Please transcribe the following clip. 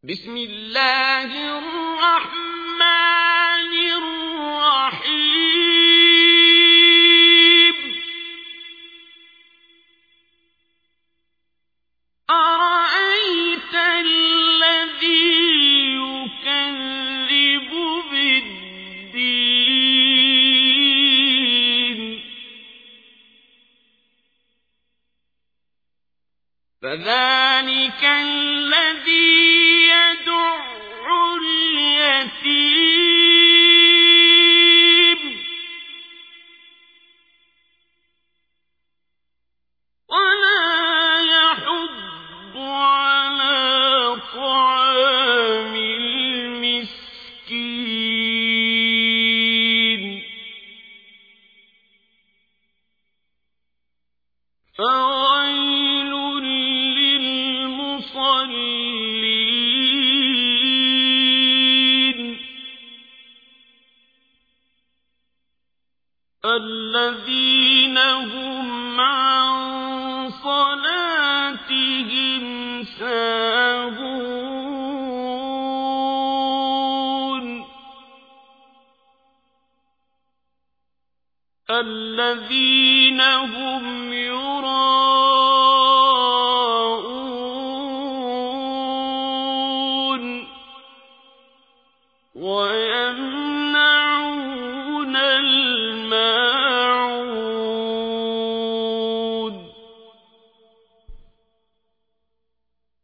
بسم الله الرحمن الرحيم أرأيت الذي يكذب بالدين فذلك الذي يدع اليتيم ولا يحض على طعام المسكين فويل للمصلين الذين هم عن صلاتهم ساهون الذين هم يراءون ويمنعون